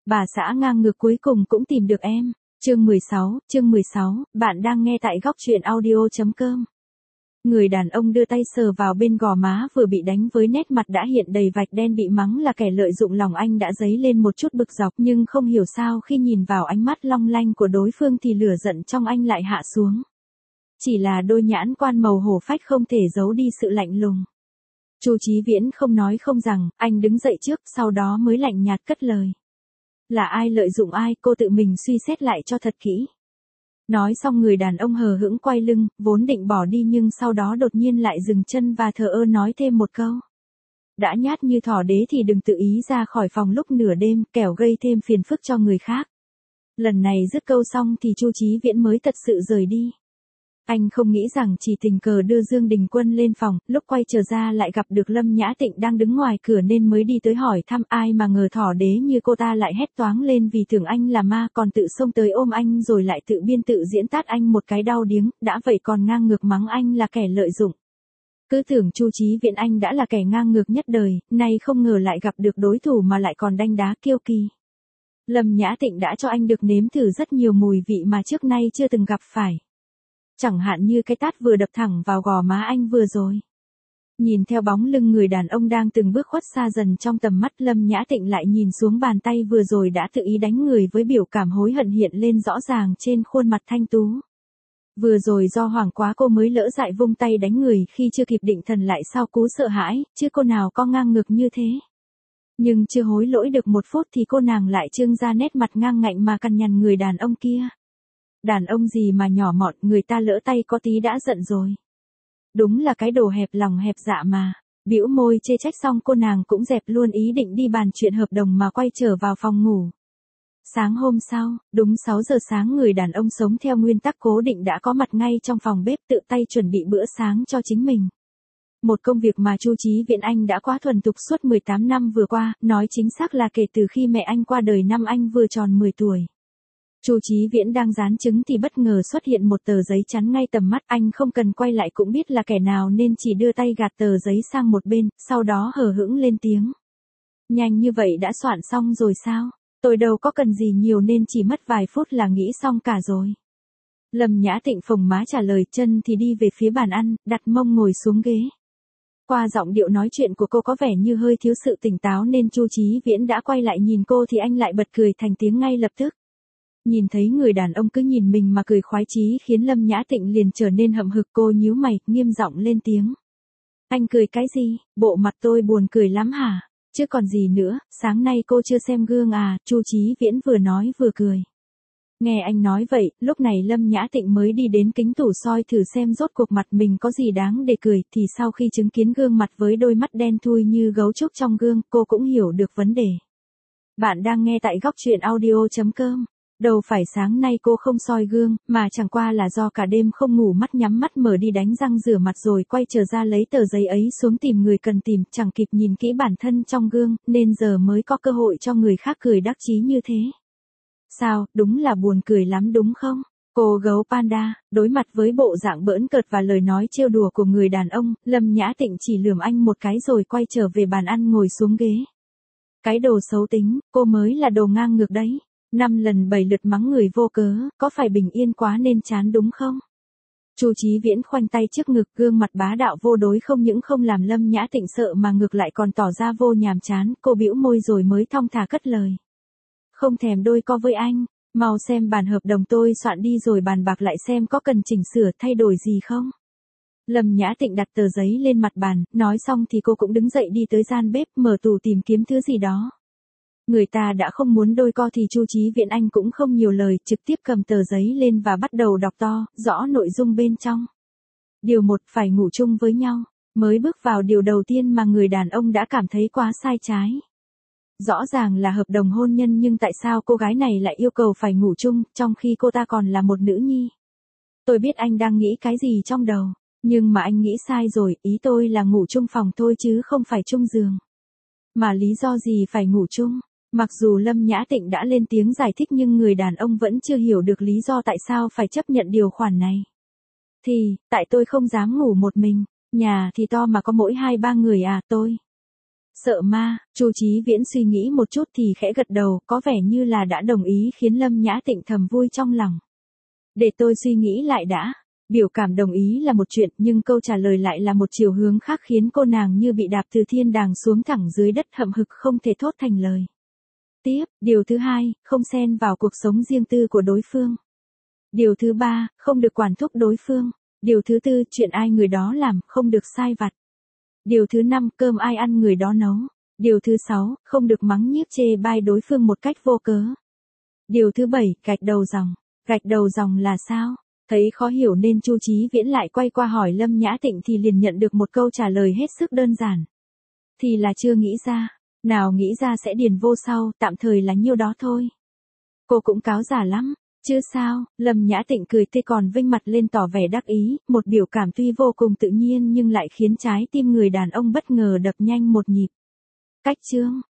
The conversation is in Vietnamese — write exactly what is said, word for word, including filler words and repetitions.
Bà xã ngang ngược cuối cùng cũng tìm được em. Chương mười sáu, chương mười sáu, bạn đang nghe tại góc truyện audio chấm com. Người đàn ông đưa tay sờ vào bên gò má vừa bị đánh với nét mặt đã hiện đầy vạch đen bị mắng là kẻ lợi dụng lòng anh đã dấy lên một chút bực dọc, nhưng không hiểu sao khi nhìn vào ánh mắt long lanh của đối phương thì lửa giận trong anh lại hạ xuống. Chỉ là đôi nhãn quan màu hổ phách không thể giấu đi sự lạnh lùng. Chu Chí Viễn không nói không rằng, anh đứng dậy trước, sau đó mới lạnh nhạt cất lời. Là ai lợi dụng ai, cô tự mình suy xét lại cho thật kỹ. Nói xong người đàn ông hờ hững quay lưng, vốn định bỏ đi nhưng sau đó đột nhiên lại dừng chân và thờ ơ nói thêm một câu. Đã nhát như thỏ đế thì đừng tự ý ra khỏi phòng lúc nửa đêm, kẻo gây thêm phiền phức cho người khác. Lần này dứt câu xong thì Chu Chí Viễn mới thật sự rời đi. Anh không nghĩ rằng chỉ tình cờ đưa Dương Đình Quân lên phòng, lúc quay trở ra lại gặp được Lâm Nhã Tịnh đang đứng ngoài cửa nên mới đi tới hỏi thăm, ai mà ngờ thỏ đế như cô ta lại hét toáng lên vì tưởng anh là ma, còn tự xông tới ôm anh rồi lại tự biên tự diễn tát anh một cái đau điếng, đã vậy còn ngang ngược mắng anh là kẻ lợi dụng. Cứ tưởng Chu Chí Viễn anh đã là kẻ ngang ngược nhất đời, nay không ngờ lại gặp được đối thủ mà lại còn đanh đá kiêu kỳ. Lâm Nhã Tịnh đã cho anh được nếm thử rất nhiều mùi vị mà trước nay chưa từng gặp phải. Chẳng hạn như cái tát vừa đập thẳng vào gò má anh vừa rồi. Nhìn theo bóng lưng người đàn ông đang từng bước khuất xa dần trong tầm mắt, Lâm Nhã Tịnh lại nhìn xuống bàn tay vừa rồi đã tự ý đánh người với biểu cảm hối hận hiện lên rõ ràng trên khuôn mặt thanh tú. Vừa rồi do hoảng quá cô mới lỡ dại vung tay đánh người khi chưa kịp định thần lại sau cú sợ hãi, chứ cô nào có ngang ngược như thế. Nhưng chưa hối lỗi được một phút thì cô nàng lại trưng ra nét mặt ngang ngạnh mà cằn nhằn người đàn ông kia. Đàn ông gì mà nhỏ mọn, người ta lỡ tay có tí đã giận rồi. Đúng là cái đồ hẹp lòng hẹp dạ mà. Bĩu môi chê trách xong cô nàng cũng dẹp luôn ý định đi bàn chuyện hợp đồng mà quay trở vào phòng ngủ. Sáng hôm sau, đúng sáu giờ sáng người đàn ông sống theo nguyên tắc cố định đã có mặt ngay trong phòng bếp tự tay chuẩn bị bữa sáng cho chính mình. Một công việc mà Chu Chí Viễn anh đã quá thuần thục suốt mười tám năm vừa qua, nói chính xác là kể từ khi mẹ anh qua đời năm anh vừa tròn mười tuổi. Chu Chí Viễn đang rán trứng thì bất ngờ xuất hiện một tờ giấy chắn ngay tầm mắt, anh không cần quay lại cũng biết là kẻ nào nên chỉ đưa tay gạt tờ giấy sang một bên, sau đó hờ hững lên tiếng. Nhanh như vậy đã soạn xong rồi sao? Tôi đâu có cần gì nhiều nên chỉ mất vài phút là nghĩ xong cả rồi. Lâm Nhã Tịnh phồng má trả lời, chân thì đi về phía bàn ăn, đặt mông ngồi xuống ghế. Qua giọng điệu nói chuyện của cô có vẻ như hơi thiếu sự tỉnh táo nên Chu Chí Viễn đã quay lại nhìn cô thì anh lại bật cười thành tiếng ngay lập tức. Nhìn thấy người đàn ông cứ nhìn mình mà cười khoái chí khiến Lâm Nhã Tịnh liền trở nên hậm hực, cô nhíu mày, nghiêm giọng lên tiếng. Anh cười cái gì, bộ mặt tôi buồn cười lắm hả? Chứ còn gì nữa, sáng nay cô chưa xem gương à? Chu Chí Viễn vừa nói vừa cười. Nghe anh nói vậy, lúc này Lâm Nhã Tịnh mới đi đến kính tủ soi thử xem rốt cuộc mặt mình có gì đáng để cười, thì sau khi chứng kiến gương mặt với đôi mắt đen thui như gấu trúc trong gương, cô cũng hiểu được vấn đề. Bạn đang nghe tại góc truyện audio chấm com. Đâu phải sáng nay cô không soi gương, mà chẳng qua là do cả đêm không ngủ, mắt nhắm mắt mở đi đánh răng rửa mặt rồi quay trở ra lấy tờ giấy ấy xuống tìm người cần tìm, chẳng kịp nhìn kỹ bản thân trong gương, nên giờ mới có cơ hội cho người khác cười đắc chí như thế. Sao, đúng là buồn cười lắm đúng không? Cô gấu panda, đối mặt với bộ dạng bỡn cợt và lời nói trêu đùa của người đàn ông, Lâm Nhã Tịnh chỉ lườm anh một cái rồi quay trở về bàn ăn ngồi xuống ghế. Cái đồ xấu tính, cô mới là đồ ngang ngược đấy. Năm lần bảy lượt mắng người vô cớ, có phải bình yên quá nên chán đúng không? Chu Chí Viễn khoanh tay trước ngực, gương mặt bá đạo vô đối không những không làm Lâm Nhã Tịnh sợ mà ngược lại còn tỏ ra vô nhàm chán, cô bĩu môi rồi mới thong thả cất lời. Không thèm đôi co với anh, mau xem bản hợp đồng tôi soạn đi rồi bàn bạc lại xem có cần chỉnh sửa thay đổi gì không. Lâm Nhã Tịnh đặt tờ giấy lên mặt bàn, nói xong thì cô cũng đứng dậy đi tới gian bếp mở tủ tìm kiếm thứ gì đó. Người ta đã không muốn đôi co thì Chu Chí Viễn anh cũng không nhiều lời, trực tiếp cầm tờ giấy lên và bắt đầu đọc to, rõ nội dung bên trong. Điều một, phải ngủ chung với nhau. Mới bước vào điều đầu tiên mà người đàn ông đã cảm thấy quá sai trái. Rõ ràng là hợp đồng hôn nhân nhưng tại sao cô gái này lại yêu cầu phải ngủ chung, trong khi cô ta còn là một nữ nhi. Tôi biết anh đang nghĩ cái gì trong đầu, nhưng mà anh nghĩ sai rồi, ý tôi là ngủ chung phòng thôi chứ không phải chung giường. Mà lý do gì phải ngủ chung? Mặc dù Lâm Nhã Tịnh đã lên tiếng giải thích nhưng người đàn ông vẫn chưa hiểu được lý do tại sao phải chấp nhận điều khoản này. Thì, tại tôi không dám ngủ một mình, nhà thì to mà có mỗi hai ba người à, tôi Sợ ma, Chu Chí Viễn suy nghĩ một chút thì khẽ gật đầu, có vẻ như là đã đồng ý khiến Lâm Nhã Tịnh thầm vui trong lòng. Để tôi suy nghĩ lại đã. Biểu cảm đồng ý là một chuyện, nhưng câu trả lời lại là một chiều hướng khác khiến cô nàng như bị đạp từ thiên đàng xuống thẳng dưới đất, hậm hực không thể thốt thành lời. Tiếp, điều thứ hai, không xen vào cuộc sống riêng tư của đối phương. Điều thứ ba, không được quản thúc đối phương. Điều thứ tư, chuyện ai người đó làm, không được sai vặt. Điều thứ năm, cơm ai ăn người đó nấu. Điều thứ sáu, không được mắng nhiếc chê bai đối phương một cách vô cớ. Điều thứ bảy, gạch đầu dòng. Gạch đầu dòng là sao? Thấy khó hiểu nên Chu Chí Viễn lại quay qua hỏi Lâm Nhã Tịnh thì liền nhận được một câu trả lời hết sức đơn giản. Thì là chưa nghĩ ra. Nào nghĩ ra sẽ điền vô sau, tạm thời là nhiêu đó thôi. Cô cũng cáo giả lắm. Chứ sao, Lâm Nhã Tịnh cười tươi còn vênh mặt lên tỏ vẻ đắc ý, một biểu cảm tuy vô cùng tự nhiên nhưng lại khiến trái tim người đàn ông bất ngờ đập nhanh một nhịp. Cách chương